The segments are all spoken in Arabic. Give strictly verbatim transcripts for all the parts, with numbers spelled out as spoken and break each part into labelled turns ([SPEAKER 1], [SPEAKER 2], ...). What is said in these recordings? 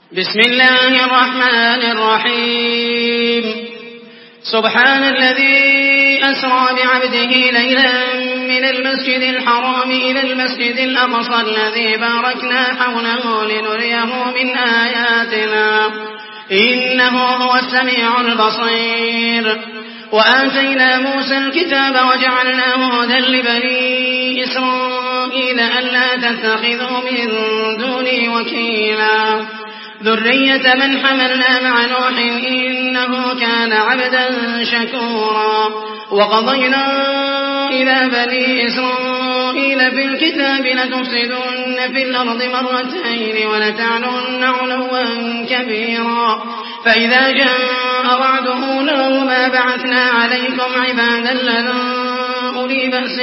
[SPEAKER 1] بسم الله الرحمن الرحيم سبحان الذي أسرى بعبده ليلا من المسجد الحرام إلى المسجد الأقصى الذي باركنا حوله لنريه من آياتنا إنه هو السميع البصير وآتينا موسى الكتاب وجعلناه هدى لبني إسرائيل ألا تتخذوا من دوني وكيلا ذرية من حملنا مع نوح إنه كان عبدا شكورا وقضينا إلى بني إسرائيل في الكتاب لتفسدن في الأرض مرتين ولتعلن علوا كبيرا فإذا جاء وعد أولاهما بعثنا عليكم عبادا لنا أولي بأس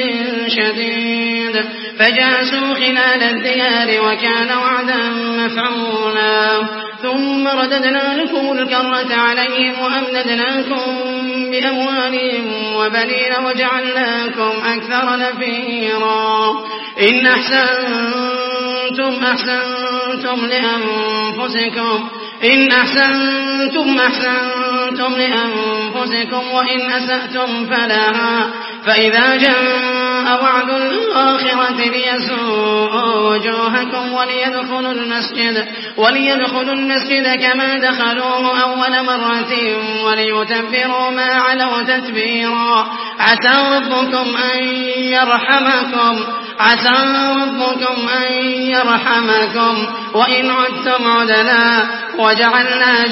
[SPEAKER 1] شديد فجاسوا خلال الديار وكان وعدا مفعولا ثم رددنا لكم الكرة عليهم وأمددناكم بأموال وبنين وجعلناكم أكثر نفيرا إن أحسنتم أحسنتم لأنفسكم إن أحسنتم أحسنتم لأنفسكم وإن أسأتم فلها فإذا جاء وعد الآخرة ليسوءوا وجوهكم وليدخلوا المسجد وليدخلوا المسجد كما دخلوه أول مرة وليتبروا ما علوا تتبيرا عسى ربكم أن يرحمكم عسى ربكم أن يرحمكم وإن عدتم عدنا وجعلنا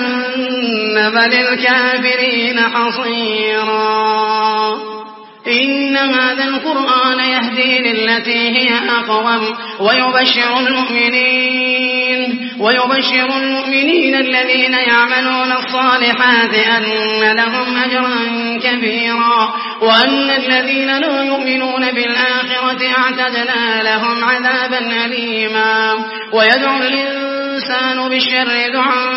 [SPEAKER 1] جهنم للكافرين حصيرا إن هذا القرآن يهدي للتي هي أقوم ويبشر المؤمنين ويبشر المؤمنين الذين يعملون الصالحات أن لهم أجرا كبيرا وأن الذين لا يؤمنون بالآخرة أعتدنا لهم عذابا أليما ويدعو الإنسان بالشر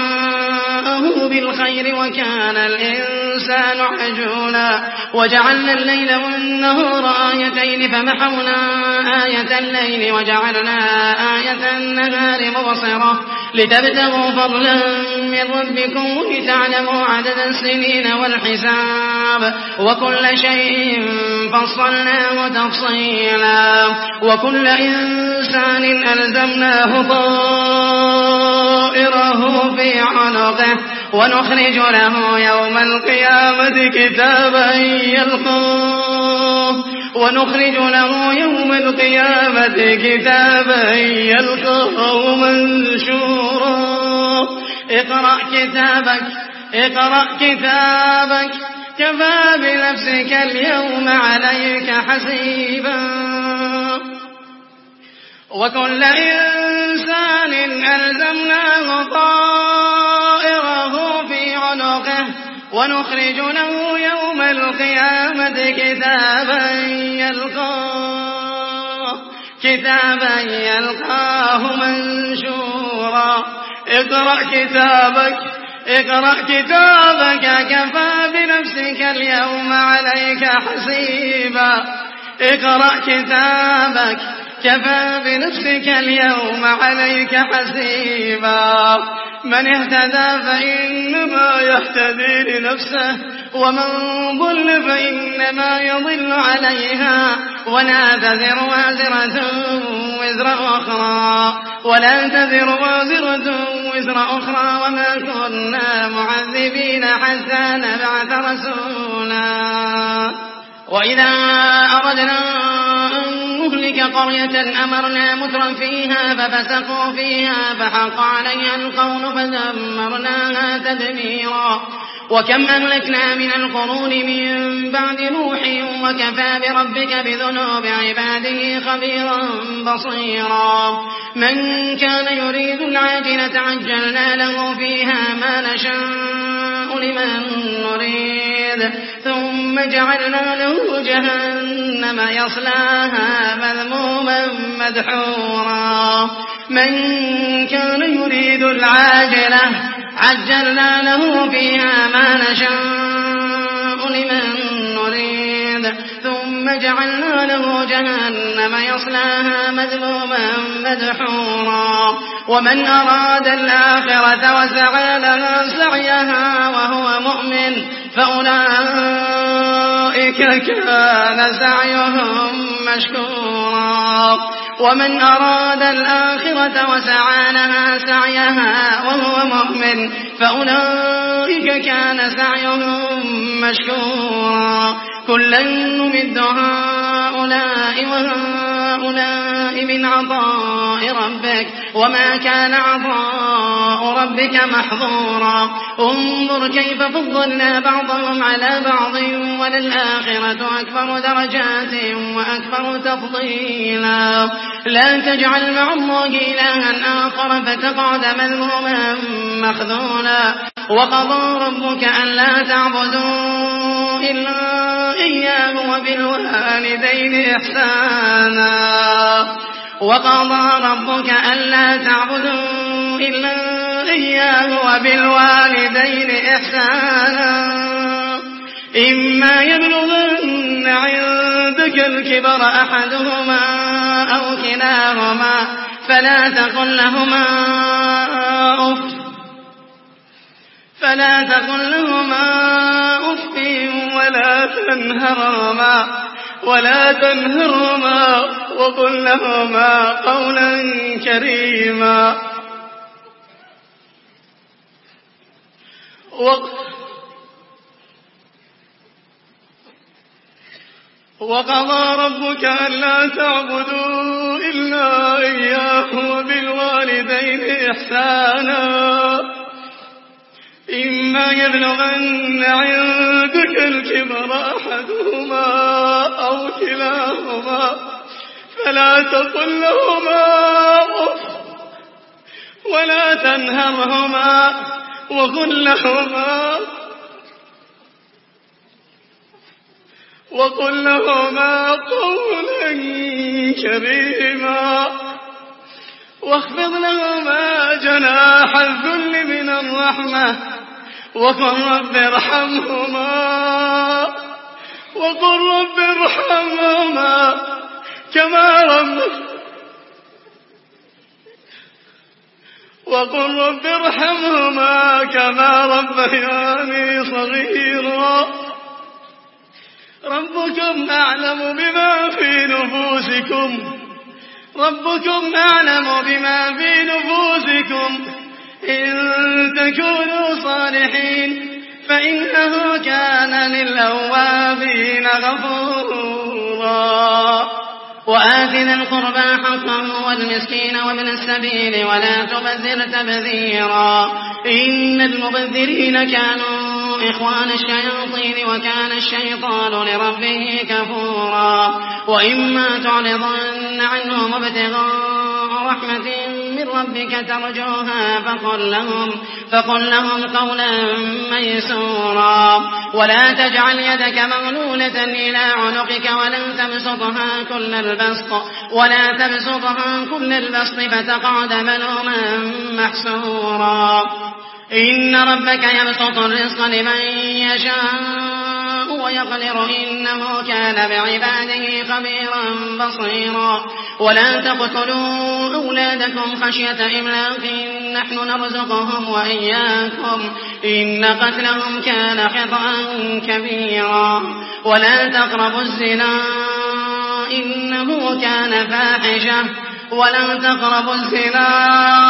[SPEAKER 1] دعاءه بالخير وكان الإنسان عجولا وجعلنا الليل والنهار آيتين فمحونا آية الليل وجعلنا آية النهار مبصرة لتبتغوا فضلا من ربكم ولتعلموا عدد السنين والحساب وكل شيء فصلناه تفصيلا وكل إنسان ألزمناه طائره في عنقه ونخرج له يوم القيامة كتابا يلقاه ونخرج له يوم القيامة كتابا يلقاه منشورا اقرأ كتابك اقرأ كتابك كفى بنفسك اليوم عليك حسيبا وكل إنسان ألزمناه طائره في عنقه ونخرج له يوم القيامة كتابا يلقاه كتابا يلقاه منشورا اقرأ كتابك اقرأ كتابك كفى بنفسك اليوم عليك حسيبا اقرأ كتابك كفى بنفسك اليوم عليك حسيبا من اهتدى فإنما يهتدي لنفسه ومن ضل فإنما يضل عليها ولا تزر وازرة وزر أخرى ولا تزر وازرة وزر أخرى وما كنا معذبين حتى نبعث رسولا وإذا أردنا أن نهلك قرية أمرنا مترا فيها ففسقوا فيها فحق عليها القول فدمرناها تدميرا وكم أهلكنا من القرون من بعد نوح وكفى بربك بذنوب عباده خبيرا بصيرا من كان يريد العاجلة عجلنا له فيها ما نشاء لمن نريد ثم جعلنا له جهنم يصلاها مذموما مدحورا من كان يريد العاجلة عجلنا له فيها ما نشاء لمن نريد ثم جعلنا له جهنم يصلاها مذموما مدحورا ومن أراد الآخرة وسعى لها سعيها وهو مؤمن فأولئك كان سعيهم مشكورا ومن أراد الآخرة وسعى لها سعيها وهو مؤمن فأولئك كان سعيهم مشكورا كلا نمد هؤلاء وهؤلاء من عطاء ربك وما كان عطاء ربك محظورا انظر كيف فضلنا بعضهم على بعض وللآخرة أكبر درجات وأكبر تفضيلا لا تجعل مع الله إلها آخر فتقعد مذموما مخذولا وقضى ربك ألا تعبدوا إلا إياه وبالوالدين إحسانا وقضى ربك ألا تعبدوا إلا إياه وبالوالدين إحسانا إما يبلغن عندك الكبر أحدهما أو كلاهما فلا تقل لهما أف فلا تقل لهما أف ولا تنهرهما ولا تنهرهما وقل لهما قولا كريما وقضى ربك ألا تعبدوا إلا إياه وبالوالدين إحسانا إما يبلغن عندك الكبر أحدهما أو كلاهما فلا تقل لهما أف ولا تنهرهما وقل لهما وقل لهما قولا كريما واخفض لهما جناح الذل من الرحمة وقل رب ارحمهما وقل رب ارحمهما كما رب وقل رب ارحمهما كما ربياني صغيرا ربكم أعلم بما في نفوسكم ربكم أعلم بما في نفوسكم إن تكونوا صالحين فإنه كان للأوابين غفورا وآت ذا القربى حقه والمسكين وابن السبيل ولا تبذر تبذيرا إن المبذرين كانوا إخوان الشياطين وكان الشيطان لربه كفورا وإما تعرضن عنهم ابتغاء رحمة من ربك ترجوها فقل لهم, فقل لهم قولا ميسورا ولا تجعل يدك مغلولة إلى عنقك ولا تبسطها كل البسط ولا تبسطها كل البسط فتقعد ملوما محسورا إن ربك يبسط الرزق لمن يشاء ويقدر إنه كان بعباده خبيرا بصيرا ولا تقتلوا أولادكم خشية إملاق نحن نرزقهم وإياكم إن قتلهم كان خطأ كبيرا ولا تقربوا الزنا إنه كان فاحشة ولا تقربوا الزنا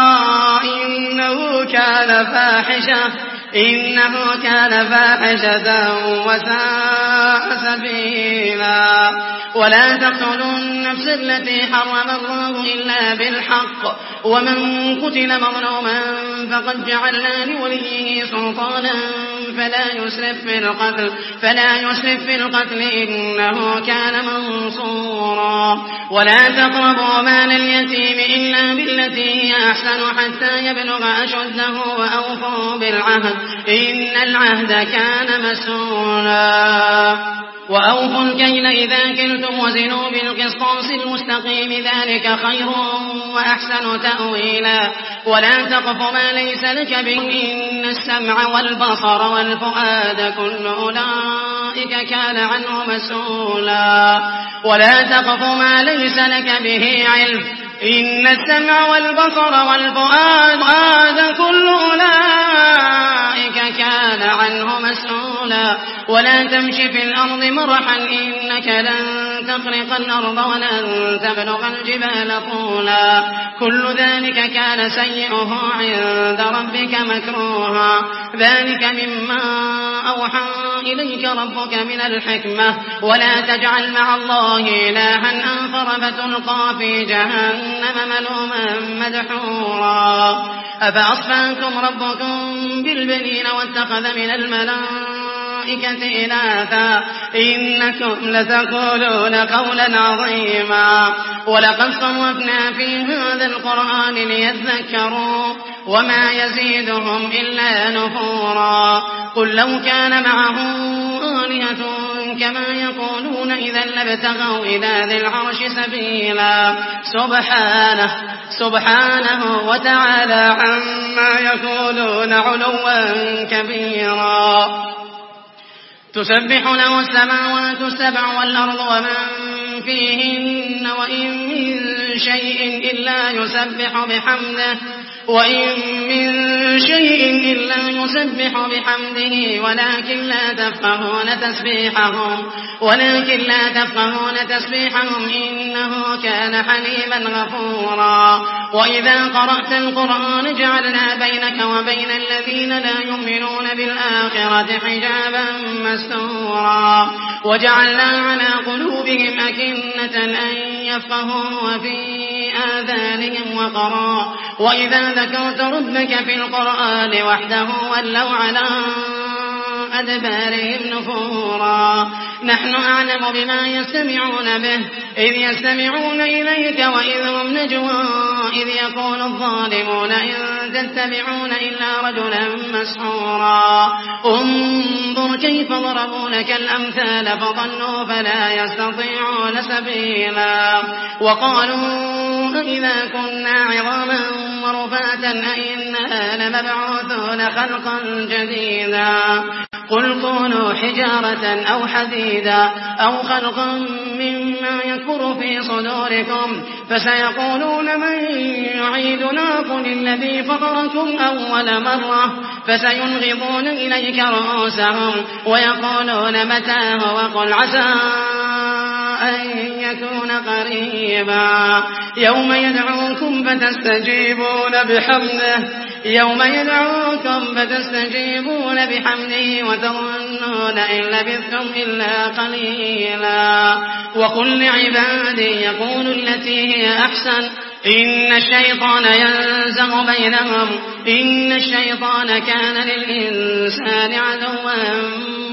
[SPEAKER 1] إنه كان فاحشة إنه كان فاحشة وساء سبيلا ولا تقتلوا النفس التي حرم الله إلا بالحق ومن قتل مظلوما فقد جعلنا لوليه سلطانا فلا يسرف في القتل فلا يسرف في القتل إنه كان منصورا ولا تقربوا مال اليتيم إلا بالتي هي أحسن حتى يبلغ أشده وأوفوا بالعهد إن العهد كان مسؤولا وأوفوا الكيل إذا كلتم وزنوا بالقسطاس المستقيم ذلك خير وأحسن تأويلا ولا تقف ما ليس لك به إن السمع والبصر والفؤاد كل أولئك كان عنه مسؤولا ولا تقف ما ليس لك به علم إن السمع والبصر والفؤاد كل أولئك كان عنه مسؤولا ولا تمشي في الأرض مرحا إنك لن تخرق الأرض ولن تبلغ الجبال طولا كل ذلك كان سيئه عند ربك مكروها ذلك مما أوحى إليك ربك من الحكمة ولا تجعل مع الله إلها آخر فتلقى في جهنم ملوما مدحورا أفأصفاكم ربكم بالبنين واتخذ من الملائكة إناثا إنكم لتقولون قولا عظيما ولقد صرفنا في هذا القرآن ليذكروا وما يزيدهم إلا نفورا قل لو كان معه آلهة كما يقولون إذا لابتغوا إلى ذي العرش سبيلا سبحانه سبحانه وتعالى عما يقولون علوا كبيرا تسبح له السماوات السبع والأرض ومن فيهن وإن من شيء إلا يسبح بحمده وإن من شيء إلا يسبح بحمده ولكن لا تفقهون تسبيحهم ولكن لا تفقهون تسبيحهم إنه كان حليما غفورا وإذا قرأت القرآن جعلنا بينك وبين الذين لا يؤمنون بالآخرة حجابا مستورا وجعلنا على قلوبهم أكنة أن يفقهوا وفي آذانهم وقرا وإذا ذكرت ربك في القرآن وحده ولوا على أدبارهم نفورا نحن أعلم بما يستمعون به إذ يستمعون إليك وإذ هم نجوى إذ يقول الظالمون إن تتبعون إلا رجلا مسحورا انظر كيف ضربوا لك الأمثال فضلوا فلا يستطيعون سبيلا وقالوا إذا كنا عظاما ورفاتا أئنا لمبعوثون خلقا جديدا قل كونوا حجارة أو حديدا أو خلقا مما يكبر في صدوركم فسيقولون من يعيدنا قل الذي فطركم أول مرة فسينغضون إليك رؤوسهم ويقولون متاه وقل عسى أن يكون قريبا يوم يدعوكم فتستجيبون بحمده يوم يدعوكم فتستجيبون بحمده وتظنون إن لبثتم إلا قليلا وقل لعبادي يقولوا التي هي أحسن إن الشيطان ينزغ بينهم إن الشيطان كان للإنسان عدوا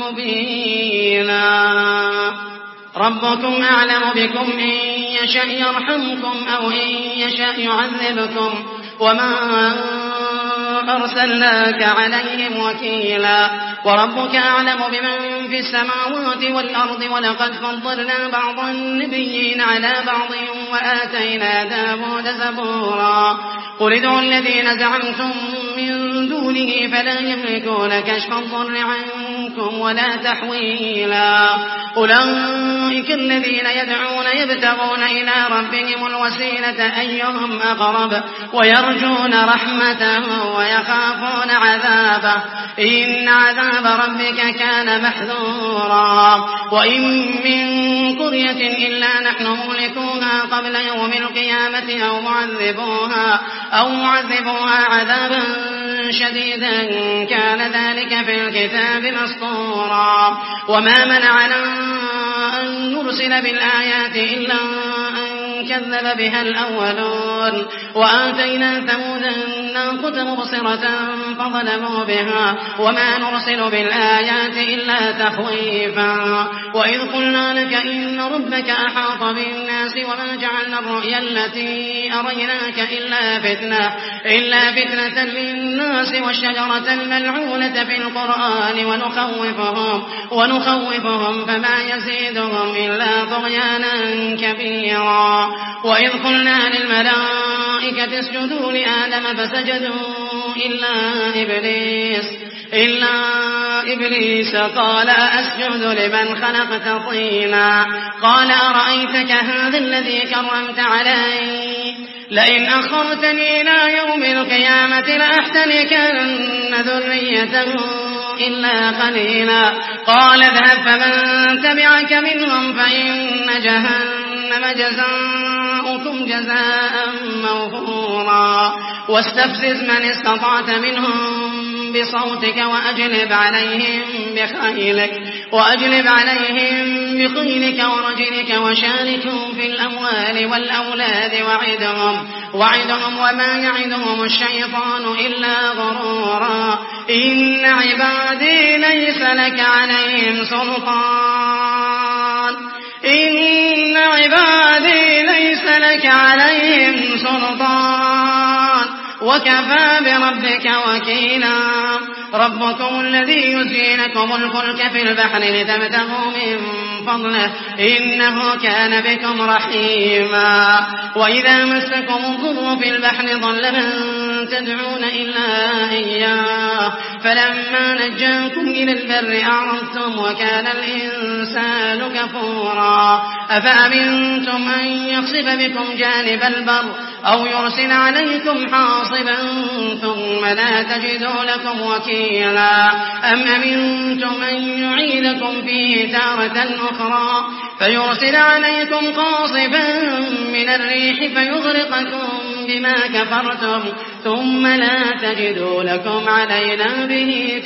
[SPEAKER 1] مبينا ربكم أعلم بكم إن يشأ يرحمكم أو إن يشأ يعذبكم وما أرسلناك عليهم وكيلا وربك أعلم بمن في السماوات والأرض ولقد فضلنا بعض النبيين على بعض وآتينا داود زبورا قل ادعوا الذين زعمتم من دونه فلا يملكون كشف الضر عنكم ولا تحويلا أولئك الذين يدعون يبتغون إلى ربهم الوسيلة أيهم أقرب ويرجون رحمته ويخافون عذابه إن عذاب ربك كان محذورا وإن من قرية إلا نحن مهلكوها قبل يوم القيامة أو معذبوها أو معذبوها عذابا شديدا كان ذلك في الكتاب مسطورا وما منعنا أن نرسل بالآيات إلا أن كذب بها الأولون وآتينا ثمود الناقة مبصرة فظلموا بها وما نرسل بالآيات إلا تخويفا وإذ قلنا لك إن ربك أحاط بالناس وما جعلنا الرؤيا التي أريناك إلا فتنة, إلا فتنة للناس والشجرة الملعونة في القرآن ونخوفهم, ونخوفهم فما يزيدهم إلا طغيانا كبيرا. وإذ قلنا للملائكة اسجدوا لآدم فسجدوا إلا إبليس, إلا إبليس قال أسجد لمن خلقت طينا قال أرأيتك هذا الذي كرمت علي لئن أخرتني إلى يوم القيامة لأحتنكن ذريته إلا قليلا قال اذهب فمن تبعك منهم فإن جهنم جزاؤكم جزاء موفورا واستفزز من استطعت منهم بصوتك وأجلب عليهم بخيلك, وأجلب عليهم بخيلك ورجلك وشاركهم في الأموال والأولاد وعدهم, وعدهم وما يعدهم الشيطان إلا غرورا إن عبادي ليس لك عليهم سلطان, إن عبادي ليس لك عليهم سلطان وكفى بربك وكيلا. ربكم الذي يزجي لكم الفلك في البحر لتبتغوا من فضله إنه كان بكم رحيما. وإذا مسكم الضر في البحر ضل من تدعون إلا إياه فلما نجاكم إلى البر أعرضتم وكان الإنسان كفورا. أفأمنتم أن يخسف بكم جانب البر أو يرسل عليكم حاصبا ثم لا تجدوا لكم وكيلا أم أمنتم أن يعيدكم فيه تارة أخرى فيرسل عليكم قاصفا من الريح فيغرقكم بما كفرتم ثم لا تجدوا لكم علينا به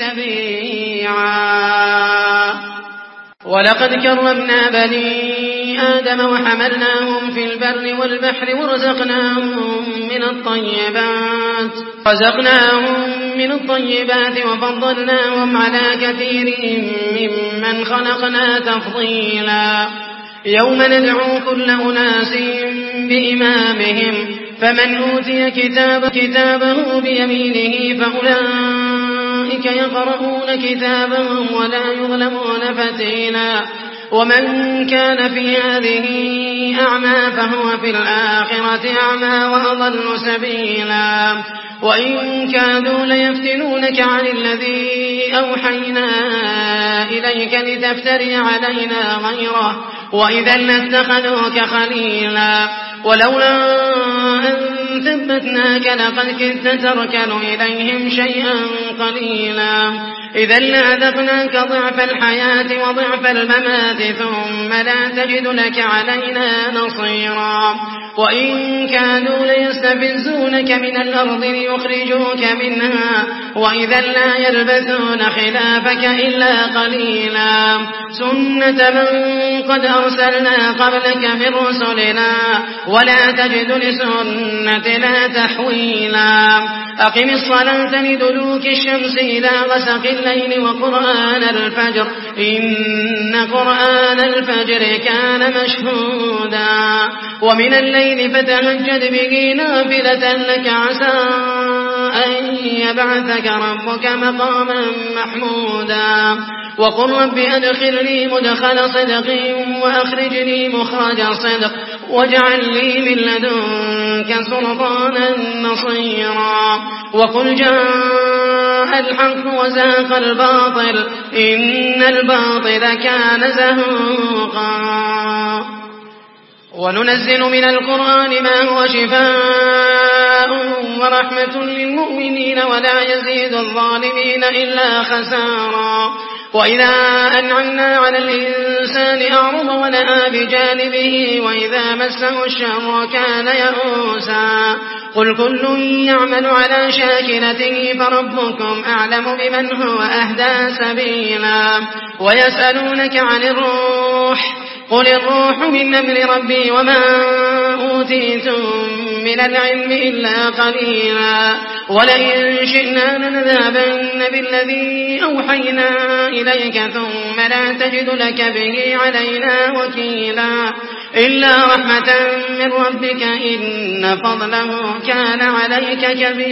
[SPEAKER 1] تبيعا. ولقد كرمنا بني آدم وحملناهم في البر والبحر ورزقناهم من الطيبات رزقناهم من الطيبات وفضلناهم على كثير ممن خلقنا تفضيلا. يوم ندعو كل أناس بإمامهم فمن أوتي كتاب كتابه بيمينه فأولئك يقرؤون كتابهم ولا يظلمون فتيلا. ومن كان في هذه أعمى فهو في الآخرة أعمى وأضل سبيلا. وإن كادوا ليفتنونك عن الذي أوحينا إليك لتفتري علينا غيره وإذا لاتخذوك خليلا. ولولا أن ثبتناك لقد كدت تركن إليهم شيئا قليلا إذا لأذقناك ضعف الحياة وضعف الممات ثم لا تجد لك علينا نصيرا. وإن كانوا ليستفزونك من الأرض ليخرجوك منها وإذا لا يلبثون خلافك إلا قليلا سنة من قد أرسلنا قبلك من رسلنا ولا تجد لسنتنا تحويلا. أقم الصلاة لدلوك الشمس إلى غسق الليل وقرآن الفجر إن قرآن الفجر كان مشهودا. ومن الليل فتهجد به نافلة لك عسى أن يبعثك ربك مقاما محمودا. وقل رب أدخلني مدخل صدق وأخرجني مخرج صدق واجعل لي من لدنك سلطانا نصيرا. وقل جاء الحق وزهق الباطل إن الباطل كان زهوقا. وننزل من القرآن ما هو شفاء ورحمة للمؤمنين ولا يزيد الظالمين إلا خسارا. وإذا أنعمنا على الإنسان أعرض ونأى بجانبه وإذا مسه الشر كان يئوسا. قل كل يعمل على شاكلته فربكم أعلم بمن هو أهدى سبيلا. ويسألونك عن الروح قل الروح من أمر ربي وما أوتيتم من العلم إلا قليلا. ولئن شئنا لنذهبن بالذي أوحينا إليك ثم لا تجد لك به علينا وكيلا إلا رحمة من ربك إن فضله كان عليك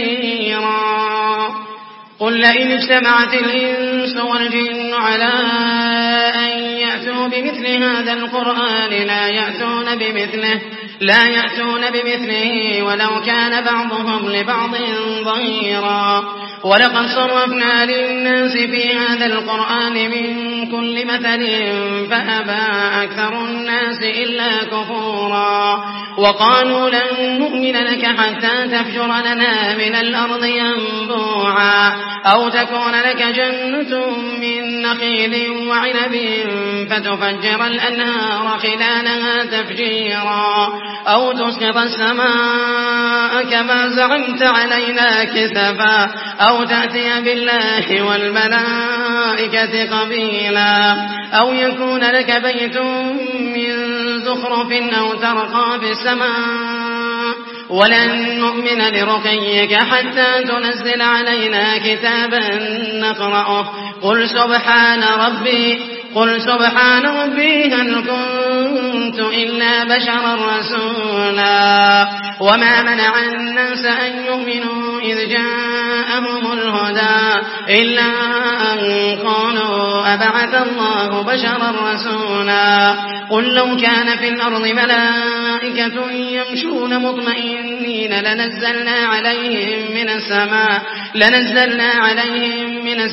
[SPEAKER 1] كبيرا قل لئن اجتمعت الإنس والجن على أن يأتوا بمثل هذا القرآن لا يأتون بمثله لا يأتون بمثله ولو كان بعضهم لبعض ظهيرا ولقد صرفنا للناس في هذا القرآن من كل مثل فأبى أكثر الناس إلا كفورا وقالوا لن نؤمن لك حتى تفجر لنا من الأرض ينبوعا أو تكون لك جنة من نخيل وعنب فتفجر الأنهار خلالها تفجيرا أو تسقط السماء كما زعمت علينا كسفا أو تأتي بالله والملائكة قبيلا أو يكون لك بيت من زخرف أو ترقى في السماء ولن نؤمن لرقيك حتى تنزل علينا كتابا نقرأه قل سبحان ربي قل سبحان ربي هل كنت إلا بشرا رسولا وما منع الناس أن يؤمنوا إذ جاءهم الهدى إلا أن قالوا أبعث الله بشرا رسولا قل لو كان في الأرض ملائكة يمشون مطمئنين لنزلنا عليهم من السماء لنزلنا عليهم من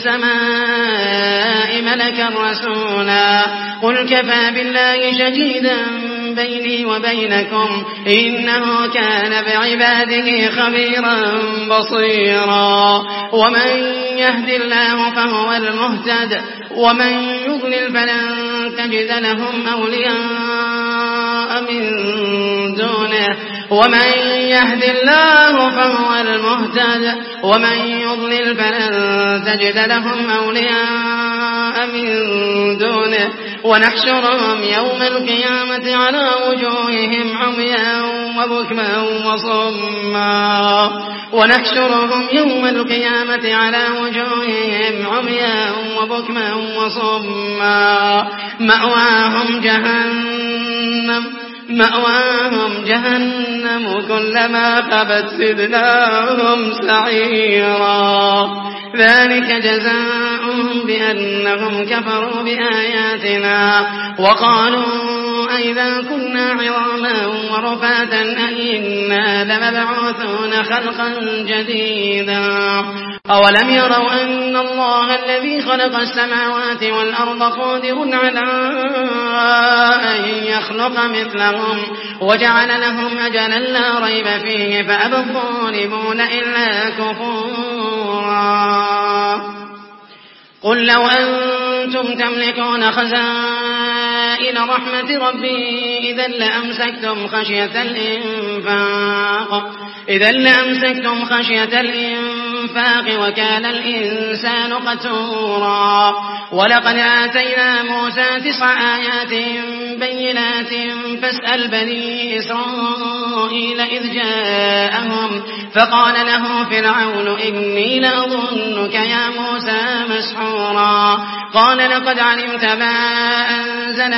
[SPEAKER 1] السماء ملكا رسولا قل كفى بالله شهيدا بيني وبينكم إنه كان بعباده خبيرا بصيرا ومن يهد الله فهو المهتد ومن يضلل فلن تجد لهم أولياء من دونه ومن يهد الله فهو المهتد ومن يضلل فلن تجد لهم أولياء من دونه ونحشرهم يوم القيامة على وجوههم عميا وبكما وصما ونحشرهم يوم القيامة على وجوههم عميا وبكما وصما مأواهم جهنم مأواهم جهنم كلما خبت زدناهم سعيرا ذلك جزاؤهم بأنهم كفروا بآياتنا وقالوا أئذا كنا عظاما ورفاتا أئنا لمبعوثون خلقا جديدا أولم يروا أن الله الذي خلق السماوات والأرض قادر على أن يخلق مثلهم وجعل لهم أجلا لا ريب فيه فأبى الظالمون إلا كفورا قل لو أنتم تملكون خزائن رحمة ربي إذا لأمسكتم خشية الإنفاق إذا لأمسكتم خشية الإنفاق وكان الإنسان قتورا ولقد آتينا موسى تسع آيات بينات فاسأل بني إسرائيل إذ جاءهم فقال له فرعون إني لأظنك يا موسى مسحورا قال لقد علمت ما أنزل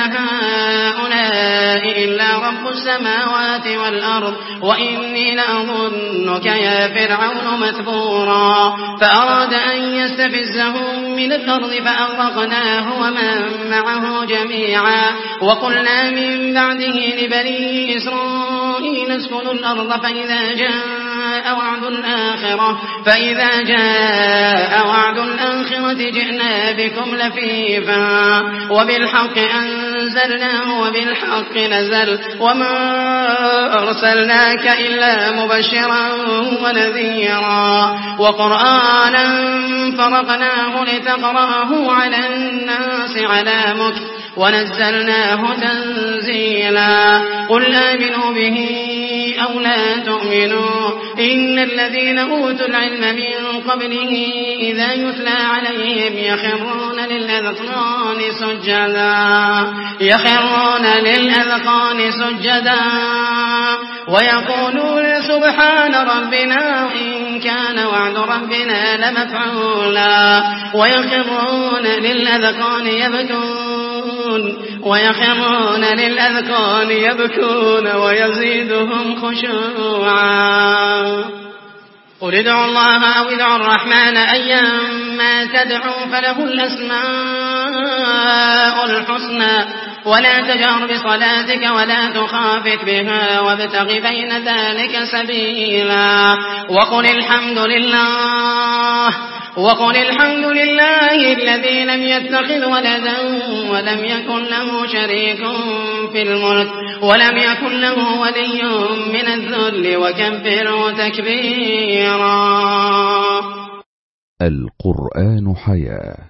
[SPEAKER 1] هؤلاء إلا رب السماوات والأرض وإني لأظنك يا فرعون مثبورا فأراد أن يستفزهم من الأرض فأغرقناه ومن معه جميعا وقلنا من بعده لبني إسرائيل اسكنوا الأرض فإذا جاء وعد الآخرة فإذا جاء وعد الآخرة جئنا بكم لفيفا وبالحق أنزلناه وبالحق نزل وما أرسلناك إلا مبشرا ونذيرا وقرآنا فرقناه لتقرأه على الناس على مكث ونزلناه تنزيلا قل آمنوا به أو لا تؤمنوا إن الذين أوتوا العلم من قبله إذا يتلى عليهم يخرون للأذقان سجدا يخرون للأذقان سجدا ويقولون سبحان ربنا إن كان وعد ربنا لمفعولا ويخرون للأذقان يبكون ويخرون للأذقان يبكون ويزيدهم خشوعا. قل ادعوا الله أو ادعوا الرحمن أيما تدعوا فله الأسماء الحسنى ولا تجهر بصلاتك ولا تخافت بها وابتغ بين ذلك سبيلا. وقل الحمد لله وقل الحمد لله الذي لم يتخذ ولدا ولم يكن له شريك في الملك ولم يكن له ولي من الذل وكبره تكبيرا.
[SPEAKER 2] القرآن حياة.